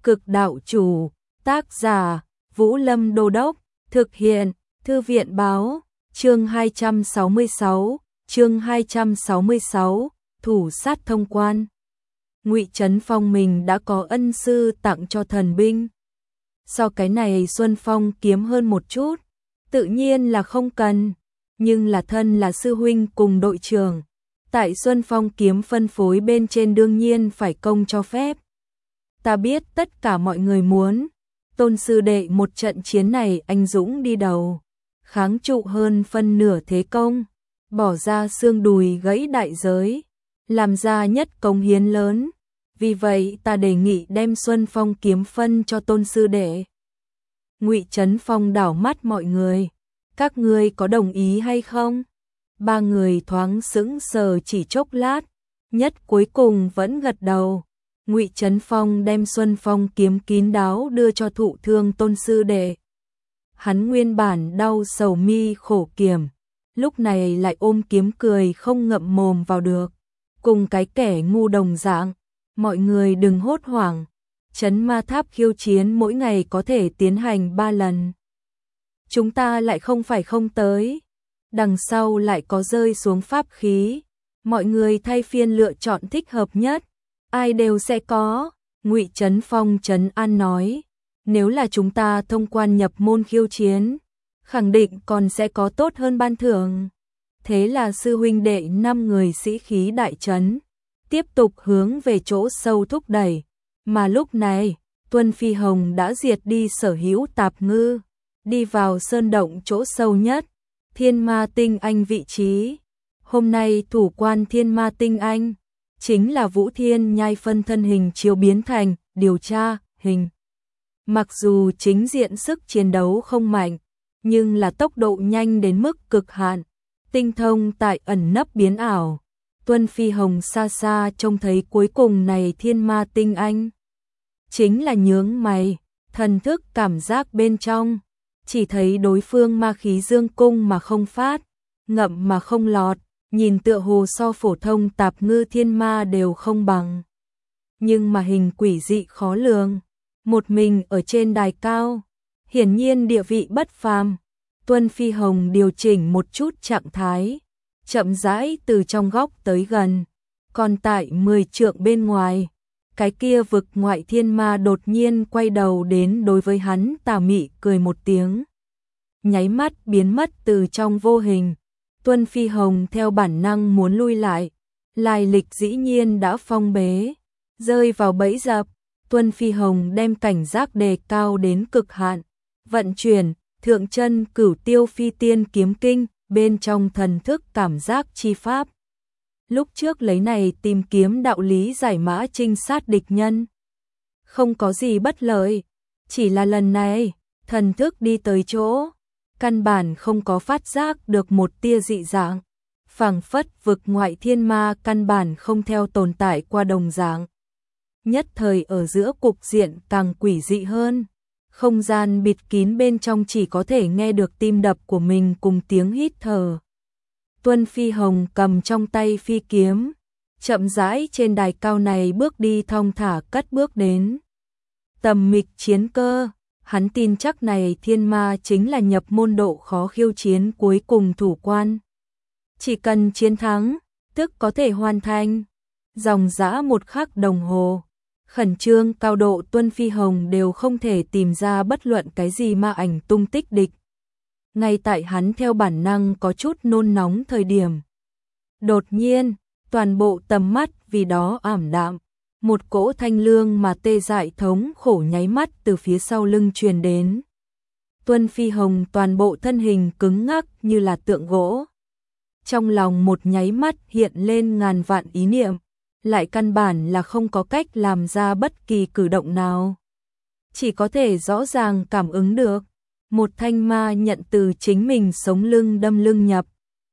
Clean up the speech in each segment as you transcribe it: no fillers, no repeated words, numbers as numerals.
Cực đạo chủ, tác giả, Vũ Lâm Đô Đốc, thực hiện, Thư viện báo, chương 266, thủ sát thông quan. Ngụy Trấn Phong mình đã có ân sư tặng cho thần binh. So cái này Xuân Phong kiếm hơn một chút, tự nhiên là không cần, nhưng là thân là sư huynh cùng đội trưởng. Tại Xuân Phong kiếm phân phối bên trên đương nhiên phải công cho phép. Ta biết tất cả mọi người muốn, Tôn sư đệ một trận chiến này anh dũng đi đầu, kháng trụ hơn phân nửa thế công, bỏ ra xương đùi gãy đại giới, làm ra nhất cống hiến lớn. Vì vậy ta đề nghị đem Xuân Phong kiếm phân cho Tôn sư đệ. Ngụy Trấn Phong đảo mắt mọi người, các ngươi có đồng ý hay không? Ba người thoáng sững sờ chỉ chốc lát, nhất cuối cùng vẫn gật đầu. Ngụy Trấn Phong đem Xuân Phong kiếm kín đáo đưa cho thụ thương Tôn sư đệ. Hắn nguyên bản đau sầu mi khổ kiểm, lúc này lại ôm kiếm cười không ngậm mồm vào được, cùng cái kẻ ngu đồng dạng. Mọi người đừng hốt hoảng, Trấn Ma Tháp khiêu chiến mỗi ngày có thể tiến hành 3 lần. Chúng ta lại không phải không tới, đằng sau lại có rơi xuống pháp khí, mọi người thay phiên lựa chọn thích hợp nhất, ai đều sẽ có. Ngụy Trấn Phong trấn an nói, nếu là chúng ta thông quan nhập môn khiêu chiến, khẳng định còn sẽ có tốt hơn ban thưởng. Thế là sư huynh đệ 5 người sĩ khí đại trấn, tiếp tục hướng về chỗ sâu thúc đẩy. Mà lúc này, Tuân Phi Hồng đã diệt đi sở hữu tạp ngư, đi vào sơn động chỗ sâu nhất, Thiên Ma Tinh Anh vị trí. Hôm nay thủ quan Thiên Ma Tinh Anh chính là Vũ Thiên Nhai phân thân hình chiếu biến thành điều tra hình. Mặc dù chính diện sức chiến đấu không mạnh, nhưng là tốc độ nhanh đến mức cực hạn, tinh thông tại ẩn nấp biến ảo. Tuân Phi Hồng xa xa trông thấy cuối cùng này Thiên Ma Tinh Anh, chính là nhướng mày, thần thức cảm giác bên trong, chỉ thấy đối phương ma khí dương cung mà không phát, ngậm mà không lọt, nhìn tựa hồ so phổ thông tạp ngư thiên ma đều không bằng. Nhưng mà hình quỷ dị khó lường, một mình ở trên đài cao, hiển nhiên địa vị bất phàm. Tuân Phi Hồng điều chỉnh một chút trạng thái, chậm rãi từ trong góc tới gần, còn tại 10 trượng bên ngoài, cái kia vực ngoại thiên ma đột nhiên quay đầu đến đối với hắn tà mị cười một tiếng, nháy mắt biến mất từ trong vô hình. Tuân Phi Hồng theo bản năng muốn lui lại, lai lịch dĩ nhiên đã phong bế, rơi vào bẫy dập. Tuân Phi Hồng đem cảnh giác đề cao đến cực hạn, vận chuyển Thượng Chân Cửu Tiêu Phi Tiên Kiếm Kinh bên trong thần thức cảm giác chi pháp. Lúc trước lấy này tìm kiếm đạo lý giải mã trinh sát địch nhân, không có gì bất lợi, chỉ là lần này, thần thức đi tới chỗ, căn bản không có phát giác được một tia dị dạng, phảng phất vực ngoại thiên ma căn bản không theo tồn tại qua đồng dạng. Nhất thời ở giữa cục diện càng quỷ dị hơn, không gian bịt kín bên trong chỉ có thể nghe được tim đập của mình cùng tiếng hít thở. Tuân Phi Hồng cầm trong tay phi kiếm, chậm rãi trên đài cao này bước đi thong thả cất bước đến. Tầm mịch chiến cơ, hắn tin chắc này thiên ma chính là nhập môn độ khó khiêu chiến cuối cùng thủ quan. Chỉ cần chiến thắng, tức có thể hoàn thành. Dòng dã 1 khắc đồng hồ, khẩn trương cao độ Tuân Phi Hồng đều không thể tìm ra bất luận cái gì ma ảnh tung tích địch. Ngay tại hắn theo bản năng có chút nôn nóng thời điểm, đột nhiên, toàn bộ tầm mắt vì đó ảm đạm, một cỗ thanh lương mà tê dại thống khổ nháy mắt từ phía sau lưng truyền đến. Tuân Phi Hồng toàn bộ thân hình cứng ngắc như là tượng gỗ. Trong lòng một nháy mắt hiện lên ngàn vạn ý niệm, lại căn bản là không có cách làm ra bất kỳ cử động nào. Chỉ có thể rõ ràng cảm ứng được, một thanh ma nhận từ chính mình sống lưng đâm lưng nhập.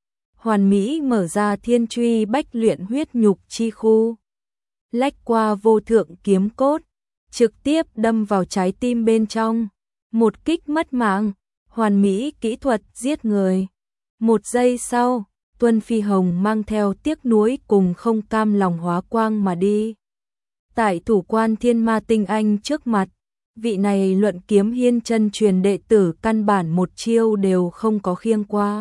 Hoàn mỹ mở ra thiên truy bách luyện huyết nhục chi khu, lách qua vô thượng kiếm cốt, trực tiếp đâm vào trái tim bên trong. Một kích mất mạng, hoàn mỹ kỹ thuật giết người. Một giây sau, Tuân Phi Hồng mang theo tiếc nuối cùng không cam lòng hóa quang mà đi. Tại thủ quan thiên ma tinh anh trước mặt, vị này luận kiếm hiên chân truyền đệ tử căn bản một chiêu đều không có khiêng qua.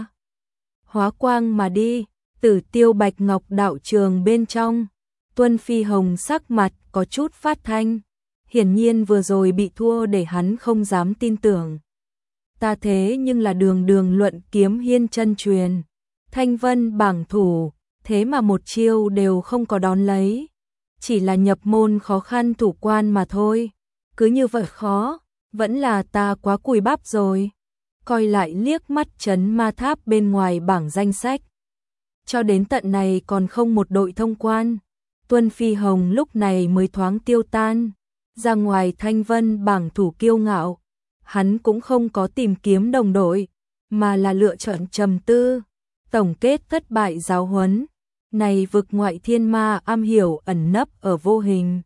Hóa quang mà đi, Tử Tiêu Bạch Ngọc đạo trường bên trong, Tuân Phi Hồng sắc mặt có chút phát thanh, hiển nhiên vừa rồi bị thua để hắn không dám tin tưởng. Ta thế nhưng là đường đường luận kiếm hiên chân truyền, Thanh Vân bảng thủ, thế mà một chiêu đều không có đón lấy. Chỉ là nhập môn khó khăn thủ quan mà thôi, cứ như vậy khó, vẫn là ta quá cùi bắp rồi. Coi lại liếc mắt trấn ma tháp bên ngoài bảng danh sách. Cho đến tận này còn không một đội thông quan, Tuân Phi Hồng lúc này mới thoáng tiêu tan, ra ngoài Thanh Vân bảng thủ kiêu ngạo, hắn cũng không có tìm kiếm đồng đội, mà là lựa chọn trầm tư, tổng kết thất bại giáo huấn. Này vực ngoại thiên ma am hiểu ẩn nấp ở vô hình.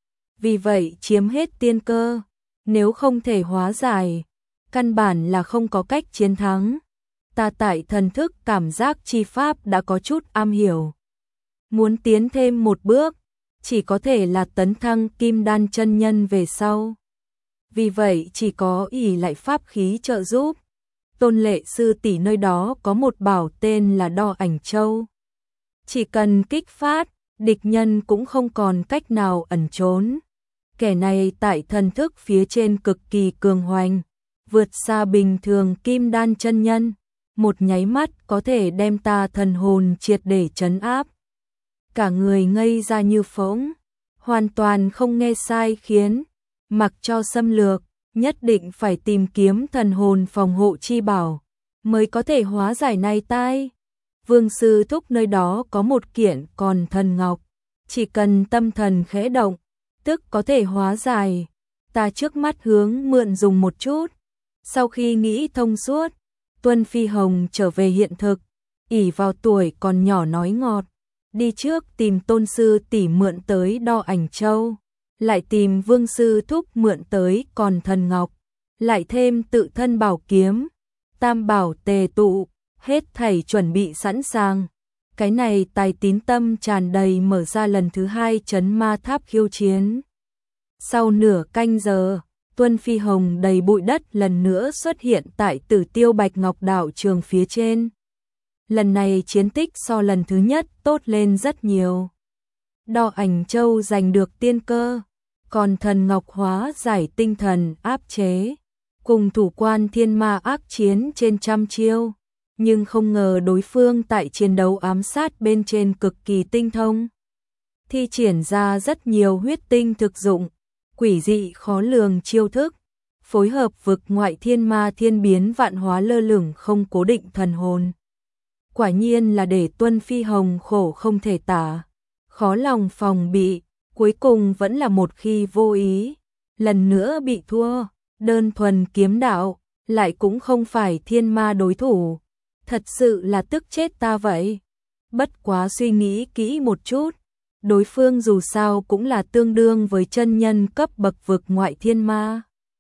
Vì vậy chiếm hết tiên cơ, nếu không thể hóa giải, căn bản là không có cách chiến thắng. Ta tại thần thức cảm giác chi pháp đã có chút am hiểu. Muốn tiến thêm một bước, chỉ có thể là tấn thăng kim đan chân nhân về sau. Vì vậy chỉ có ỷ lại pháp khí trợ giúp. Tôn Lệ sư tỷ nơi đó có một bảo tên là Đo Ảnh Châu. Chỉ cần kích phát, địch nhân cũng không còn cách nào ẩn trốn. Kẻ này tại thần thức phía trên cực kỳ cường hoành, vượt xa bình thường kim đan chân nhân, một nháy mắt có thể đem ta thần hồn triệt để trấn áp. Cả người ngây ra như phỗng, hoàn toàn không nghe sai khiến, mặc cho xâm lược, nhất định phải tìm kiếm thần hồn phòng hộ chi bảo, mới có thể hóa giải này tai. Vương sư thúc nơi đó có một kiện còn thần ngọc, chỉ cần tâm thần khẽ động, tức có thể hóa giải. Ta trước mắt hướng mượn dùng một chút. Sau khi nghĩ thông suốt, Tuân Phi Hồng trở về hiện thực, ỷ vào tuổi còn nhỏ nói ngọt, đi trước tìm Tôn sư tỷ mượn tới Đo Ảnh Châu, lại tìm Vương sư thúc mượn tới còn thần ngọc, lại thêm tự thân bảo kiếm, tam bảo tề tụ, hết thảy chuẩn bị sẵn sàng. Cái này tài tín tâm tràn đầy mở ra lần thứ hai trấn ma tháp khiêu chiến. Sau nửa canh giờ, Tuân Phi Hồng đầy bụi đất lần nữa xuất hiện tại Tử Tiêu Bạch Ngọc đạo trường phía trên. Lần này chiến tích so lần thứ nhất tốt lên rất nhiều. Đo Ảnh Châu giành được tiên cơ, còn thần ngọc hóa giải tinh thần áp chế, cùng thủ quan thiên ma ác chiến trên trăm chiêu. Nhưng không ngờ đối phương tại chiến đấu ám sát bên trên cực kỳ tinh thông. Thi triển ra rất nhiều huyết tinh thực dụng, quỷ dị khó lường chiêu thức, phối hợp vực ngoại thiên ma thiên biến vạn hóa lơ lửng không cố định thần hồn. Quả nhiên là để Tuân Phi Hồng khổ không thể tả, khó lòng phòng bị, cuối cùng vẫn là một khi vô ý, lần nữa bị thua, đơn thuần kiếm đạo, lại cũng không phải thiên ma đối thủ. Thật sự là tức chết ta vậy. Bất quá suy nghĩ kỹ một chút, đối phương dù sao cũng là tương đương với chân nhân cấp bậc vực ngoại thiên ma,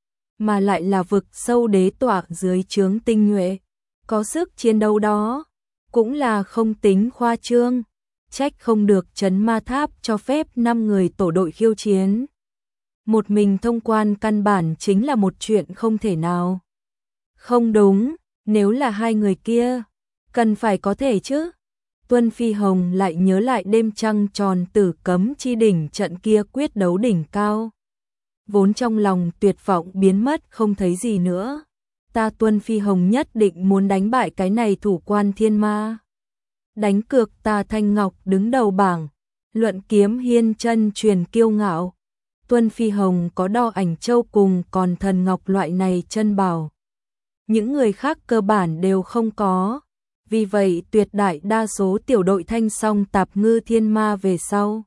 mà lại là vực sâu đế tọa dưới trướng tinh nhuệ, có sức chiến đấu đó, cũng là không tính khoa trương. Trách không được trấn ma tháp cho phép 5 người tổ đội khiêu chiến. Một mình thông quan căn bản chính là một chuyện không thể nào. Không đúng. Nếu là hai người kia, cần phải có thể chứ. Tuân Phi Hồng lại nhớ lại đêm trăng tròn Tử Cấm Chi đỉnh trận kia quyết đấu đỉnh cao. Vốn trong lòng tuyệt vọng biến mất không thấy gì nữa. Ta Tuân Phi Hồng nhất định muốn đánh bại cái này thủ quan thiên ma. Đánh cược ta Thanh Ngọc đứng đầu bảng, luận kiếm hiên chân truyền kiêu ngạo. Tuân Phi Hồng có Đo Ảnh Châu cùng còn thần ngọc loại này chân bảo. Những người khác cơ bản đều không có, vì vậy tuyệt đại đa số tiểu đội thanh song tạp ngư thiên ma về sau,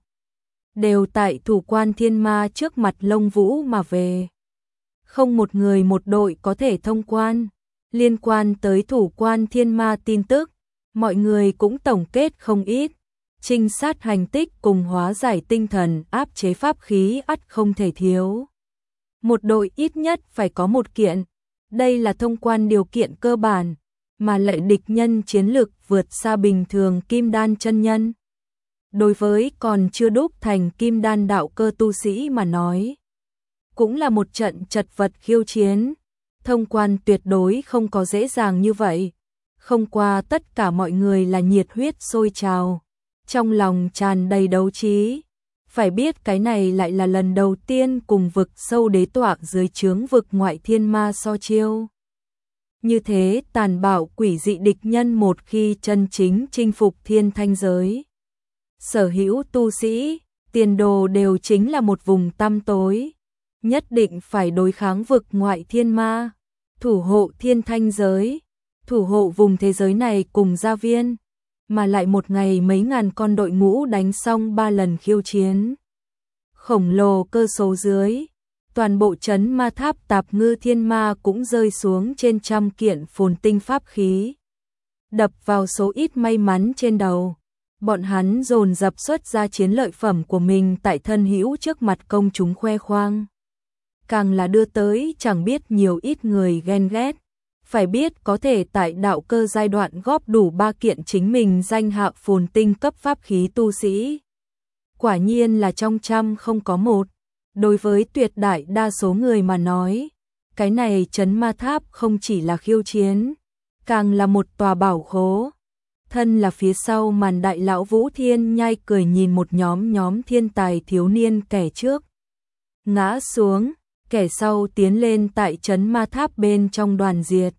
đều tại thủ quan thiên ma trước mặt lông vũ mà về. Không một người một đội có thể thông quan. Liên quan tới thủ quan thiên ma tin tức, mọi người cũng tổng kết không ít. Trinh sát hành tích cùng hóa giải tinh thần áp chế pháp khí ắt không thể thiếu. Một đội ít nhất phải có một kiện. Đây là thông quan điều kiện cơ bản, mà lại địch nhân chiến lực vượt xa bình thường kim đan chân nhân. đối với còn chưa đúc thành kim đan đạo cơ tu sĩ mà nói, cũng là một trận chật vật khiêu chiến. Thông quan tuyệt đối không có dễ dàng như vậy. Không qua tất cả mọi người là nhiệt huyết sôi trào, trong lòng tràn đầy đấu trí. Phải biết cái này lại là lần đầu tiên cùng vực sâu đế tọa dưới trướng vực ngoại thiên ma so chiêu. Như thế tàn bạo quỷ dị địch nhân một khi chân chính chinh phục thiên thanh giới. Sở hữu tu sĩ, tiền đồ đều chính là một vùng tăm tối. Nhất định phải đối kháng vực ngoại thiên ma, thủ hộ thiên thanh giới, thủ hộ vùng thế giới này cùng gia viên. Mà lại một ngày mấy ngàn con đội ngũ đánh xong 3 lần khiêu chiến. Khổng lồ cơ số dưới, toàn bộ trấn ma tháp Tạp Ngư Thiên Ma cũng rơi xuống trên trăm kiện phồn tinh pháp khí. Đập vào số ít may mắn trên đầu, bọn hắn dồn dập xuất ra chiến lợi phẩm của mình tại thân hữu trước mặt công chúng khoe khoang. Càng là đưa tới chẳng biết nhiều ít người ghen ghét. Phải biết có thể tại đạo cơ giai đoạn góp đủ 3 kiện chính mình danh hạ phồn tinh cấp pháp khí tu sĩ. Quả nhiên là trong trăm không có một. Đối với tuyệt đại đa số người mà nói, cái này trấn ma tháp không chỉ là khiêu chiến, càng là một tòa bảo khố. Thân là phía sau màn đại lão Vũ Thiên Nhai cười nhìn một nhóm thiên tài thiếu niên kẻ trước ngã xuống, kẻ sau tiến lên tại trấn ma tháp bên trong đoàn diệt.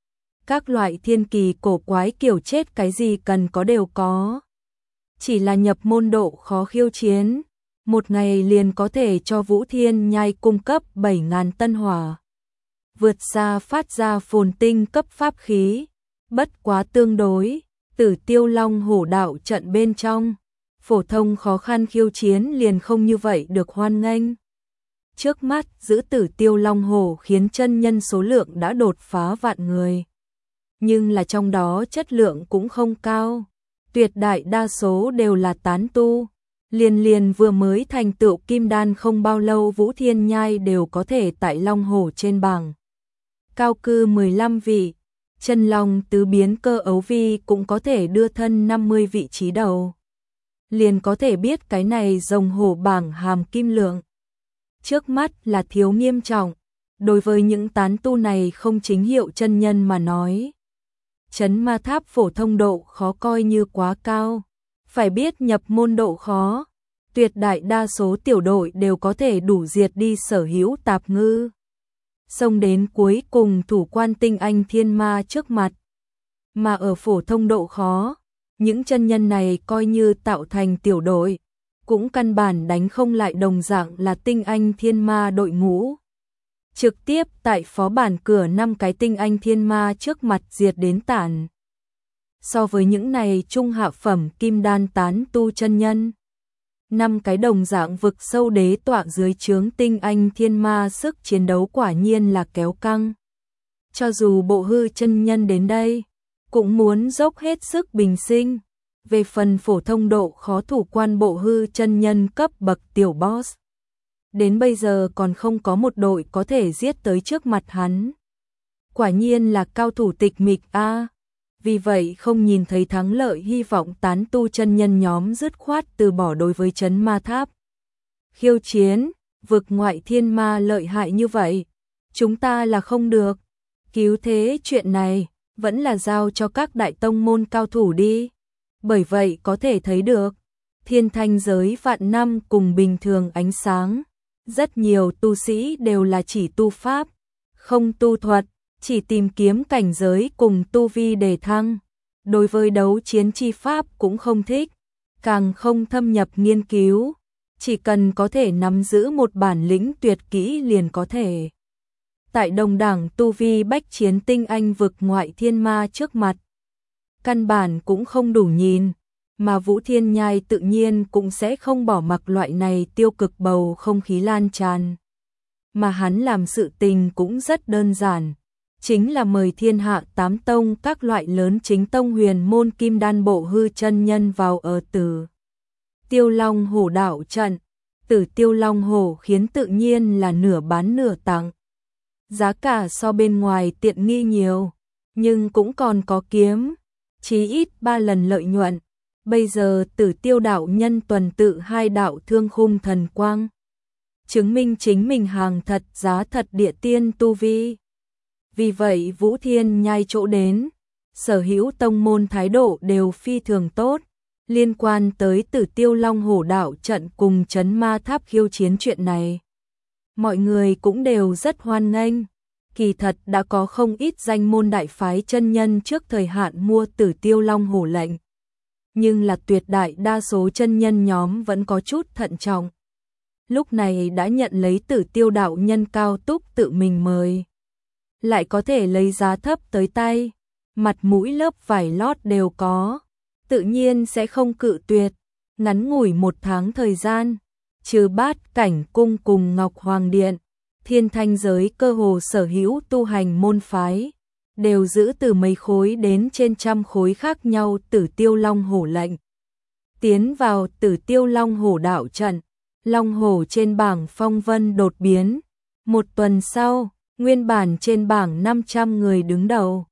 Các loại thiên kỳ cổ quái kiểu chết cái gì cần có đều có. Chỉ là nhập môn độ khó khiêu chiến, một ngày liền có thể cho Vũ Thiên Nhai cung cấp 7.000 tân hỏa. Vượt xa phát ra phồn tinh cấp pháp khí, bất quá tương đối, Tử Tiêu Long Hổ đạo trận bên trong, phổ thông khó khăn khiêu chiến liền không như vậy được hoan nghênh. Trước mắt giữ Tử Tiêu Long Hổ khiến chân nhân số lượng đã đột phá vạn người. Nhưng là trong đó chất lượng cũng không cao, tuyệt đại đa số đều là tán tu. Liền vừa mới thành tựu kim đan không bao lâu Vũ Thiên Nhai đều có thể tại Long Hổ trên bảng cao cư 15 vị, chân long tứ biến cơ ấu vi cũng có thể đưa thân 50 vị trí đầu. Liền có thể biết cái này rồng hổ bảng hàm kim lượng. Trước mắt là thiếu nghiêm trọng, đối với những tán tu này không chính hiệu chân nhân mà nói. Trấn ma tháp phổ thông độ khó coi như quá cao. Phải biết nhập môn độ khó, tuyệt đại đa số tiểu đội đều có thể đủ diệt đi sở hữu Tạp Ngư. Xông đến cuối cùng thủ quan tinh anh thiên ma trước mặt. Mà ở phổ thông độ khó, những chân nhân này coi như tạo thành tiểu đội, cũng căn bản đánh không lại đồng dạng là tinh anh thiên ma đội ngũ. Trực tiếp tại phó bản cửa 5 cái tinh anh thiên ma trước mặt diệt đến tản. So với những này trung hạ phẩm kim đan tán tu chân nhân, 5 cái đồng dạng vực sâu đế tọa dưới trướng tinh anh thiên ma sức chiến đấu quả nhiên là kéo căng. Cho dù bộ hư chân nhân đến đây, cũng muốn dốc hết sức bình sinh. Về phần phổ thông độ khó thủ quan bộ hư chân nhân cấp bậc tiểu boss, đến bây giờ còn không có một đội có thể giết tới trước mặt hắn. Quả nhiên là cao thủ tịch mịch a. Vì vậy không nhìn thấy thắng lợi hy vọng tán tu chân nhân nhóm dứt khoát từ bỏ đối với trấn ma tháp. Khiêu chiến, vực ngoại thiên ma lợi hại như vậy, chúng ta là không được. Cứu thế chuyện này, vẫn là giao cho các đại tông môn cao thủ đi. Bởi vậy có thể thấy được, thiên thanh giới vạn năm cùng bình thường ánh sáng. Rất nhiều tu sĩ đều là chỉ tu pháp, không tu thuật, chỉ tìm kiếm cảnh giới cùng tu vi để thăng. Đối với đấu chiến chi pháp cũng không thích, càng không thâm nhập nghiên cứu, chỉ cần có thể nắm giữ một bản lĩnh tuyệt kỹ liền có thể. Tại đồng đẳng tu vi bách chiến tinh anh vực ngoại thiên ma trước mặt, căn bản cũng không đủ nhìn, mà Vũ Thiên Nhai tự nhiên cũng sẽ không bỏ mặc loại này tiêu cực bầu không khí lan tràn. Mà hắn làm sự tình cũng rất đơn giản, chính là mời thiên hạ 8 tông các loại lớn chính tông huyền môn kim đan bộ hư chân nhân vào ở Tử Tiêu Long Hổ đạo trận. Tử Tiêu Long Hổ khiến tự nhiên là nửa bán nửa tặng. Giá cả so bên ngoài tiện nghi nhiều, nhưng cũng còn có kiếm, chí ít 3 lần lợi nhuận. Bây giờ Tử Tiêu đạo nhân tuần tự hai đạo thương khung thần quang, chứng minh chính mình hàng thật giá thật địa tiên tu vi. Vì vậy Vũ Thiên Nhai chỗ đến, sở hữu tông môn thái độ đều phi thường tốt. Liên quan tới Tử Tiêu Long Hổ đạo trận cùng Trấn Ma Tháp khiêu chiến chuyện này, mọi người cũng đều rất hoan nghênh. Kỳ thật đã có không ít danh môn đại phái chân nhân trước thời hạn mua Tử Tiêu Long Hổ lệnh, nhưng là tuyệt đại đa số chân nhân nhóm vẫn có chút thận trọng. Lúc này đã nhận lấy Tử Tiêu đạo nhân cao túc tự mình mời, lại có thể lấy giá thấp tới tay, mặt mũi lớp vải lót đều có, tự nhiên sẽ không cự tuyệt. Ngắn ngủi 1 tháng thời gian, trừ Bát Cảnh cung cùng Ngọc Hoàng điện, Thiên Thanh giới cơ hồ sở hữu tu hành môn phái, đều giữ từ mấy khối đến trên trăm khối khác nhau Tử Tiêu Long Hổ lệnh. Tiến vào Tử Tiêu Long Hổ đạo trận, Long Hổ trên bảng phong vân đột biến. 1 tuần sau, nguyên bản trên bảng 500 người đứng đầu,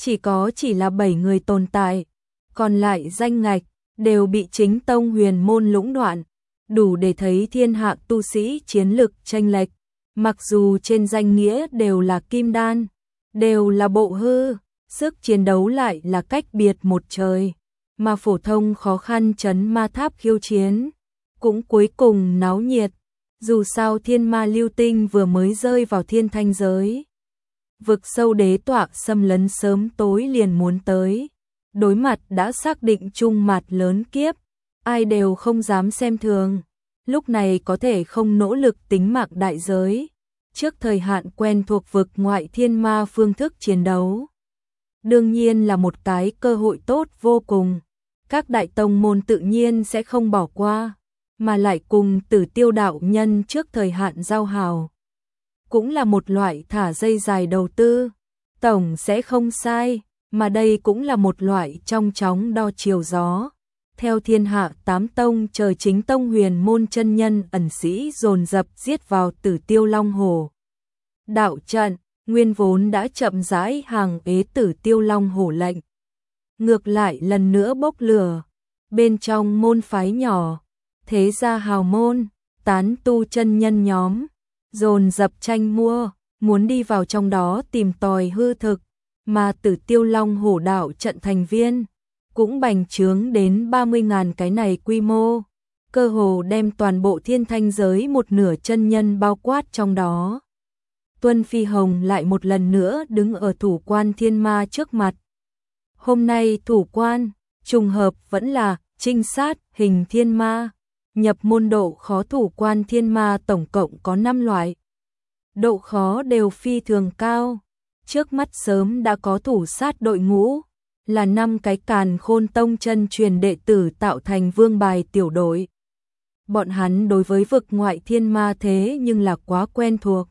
chỉ là 7 người tồn tại, còn lại danh ngạch đều bị chính tông huyền môn lũng đoạn, đủ để thấy thiên hạ tu sĩ chiến lực chênh lệch. Mặc dù trên danh nghĩa đều là kim đan, đều là bộ hư, sức chiến đấu lại là cách biệt một trời, mà phổ thông khó khăn Trấn Ma Tháp khiêu chiến cũng cuối cùng náo nhiệt. Dù sao Thiên Ma Lưu Tinh vừa mới rơi vào Thiên Thanh giới, vực sâu đế tọa xâm lấn sớm tối liền muốn tới, đối mặt đã xác định chung mặt lớn kiếp, ai đều không dám xem thường. Lúc này có thể không nỗ lực tính mạng đại giới, trước thời hạn quen thuộc vực ngoại thiên ma phương thức chiến đấu, đương nhiên là một cái cơ hội tốt vô cùng. Các đại tông môn tự nhiên sẽ không bỏ qua, mà lại cùng Tử Tiêu đạo nhân trước thời hạn giao hảo, cũng là một loại thả dây dài đầu tư, tổng sẽ không sai, mà đây cũng là một loại trong chóng đo chiều gió. Theo thiên hạ 8 tông trời chính tông huyền môn chân nhân ẩn sĩ dồn dập giết vào Tử Tiêu Long Hổ đạo trận, nguyên vốn đã chậm rãi hàng ế Tử Tiêu Long Hổ lệnh, ngược lại lần nữa bốc lửa. Bên trong môn phái nhỏ, thế gia hào môn, tán tu chân nhân nhóm dồn dập tranh mua, muốn đi vào trong đó tìm tòi hư thực, mà Tử Tiêu Long Hổ đạo trận thành viên cũng bành trướng đến 30.000 cái này quy mô, cơ hồ đem toàn bộ Thiên Thanh giới một nửa chân nhân bao quát trong đó. Tuân Phi Hồng lại một lần nữa đứng ở thủ quan thiên ma trước mặt. Hôm nay thủ quan, trùng hợp vẫn là trinh sát hình thiên ma, nhập môn độ khó thủ quan thiên ma tổng cộng có 5 loại. Độ khó đều phi thường cao, trước mắt sớm đã có thủ sát đội ngũ, là 5 cái Càn Khôn Tông chân truyền đệ tử tạo thành vương bài tiểu đội. Bọn hắn đối với vực ngoại thiên ma thế nhưng là quá quen thuộc.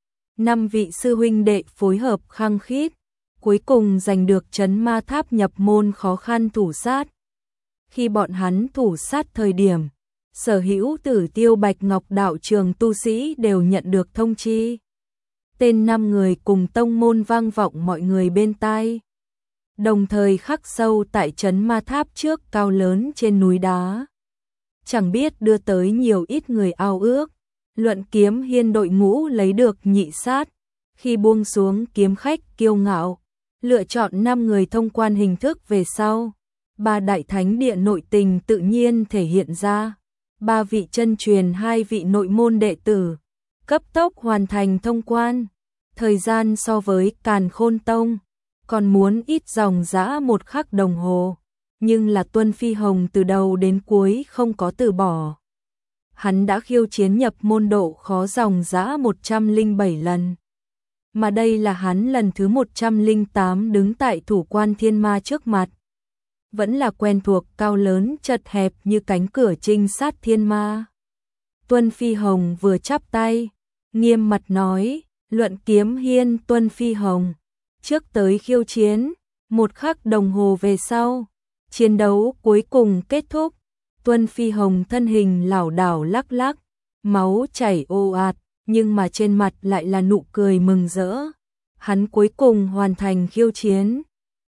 5 vị sư huynh đệ phối hợp khăng khít, cuối cùng giành được Trấn Ma Tháp nhập môn khó khăn thủ sát. Khi bọn hắn thủ sát thời điểm, sở hữu Tử Tiêu Bạch Ngọc đạo trường tu sĩ đều nhận được thông chi. Tên 5 người cùng tông môn vang vọng mọi người bên tai, đồng thời khắc sâu tại Trấn Ma Tháp trước cao lớn trên núi đá. Chẳng biết đưa tới nhiều ít người ao ước, Luận Kiếm Hiên đội ngũ lấy được nhị sát, khi buông xuống kiếm khách kiêu ngạo, lựa chọn 5 người thông quan hình thức về sau. 3 đại thánh địa nội tình tự nhiên thể hiện ra, 3 vị chân truyền 2 vị nội môn đệ tử, cấp tốc hoàn thành thông quan. Thời gian so với Càn Khôn Tông còn muốn ít dòng dã 1 khắc đồng hồ, nhưng là Tuân Phi Hồng từ đầu đến cuối không có từ bỏ. Hắn đã khiêu chiến nhập môn độ khó dòng dã 107 lần, mà đây là hắn lần thứ 108 đứng tại thủ quan thiên ma trước mặt. Vẫn là quen thuộc cao lớn chật hẹp như cánh cửa trinh sát thiên ma. Tuân Phi Hồng vừa chắp tay, nghiêm mặt nói, Luận Kiếm Hiên Tuân Phi Hồng, trước tới khiêu chiến, 1 khắc đồng hồ về sau, chiến đấu cuối cùng kết thúc. Tuân Phi Hồng thân hình lảo đảo lắc lắc, máu chảy ồ ạt, nhưng mà trên mặt lại là nụ cười mừng rỡ. Hắn cuối cùng hoàn thành khiêu chiến.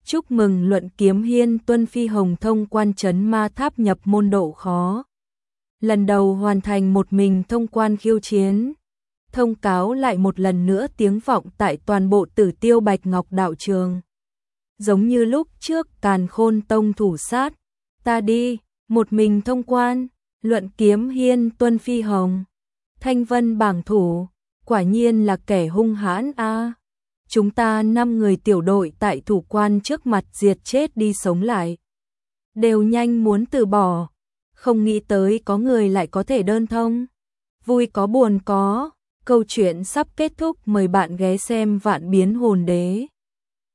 Chúc mừng Luận Kiếm Hiên tuân phi hồng thông quan trấn ma tháp nhập môn độ khó. Lần đầu hoàn thành một mình thông quan khiêu chiến. Thông cáo lại một lần nữa tiếng vọng tại toàn bộ Tử Tiêu Bạch Ngọc đạo trường. Giống như lúc trước Càn Khôn Tông thủ sát, ta đi, một mình thông quan, Luận Kiếm Hiên tuân phi hồng. Thanh Vân bảng thủ, quả nhiên là kẻ hung hãn a. Chúng ta 5 người tiểu đội tại thủ quan trước mặt diệt chết đi sống lại. Đều nhanh muốn từ bỏ, không nghĩ tới có người lại có thể đơn thông. Vui có buồn có, câu chuyện sắp kết thúc, mời bạn ghé xem Vạn Biến Hồn Đế.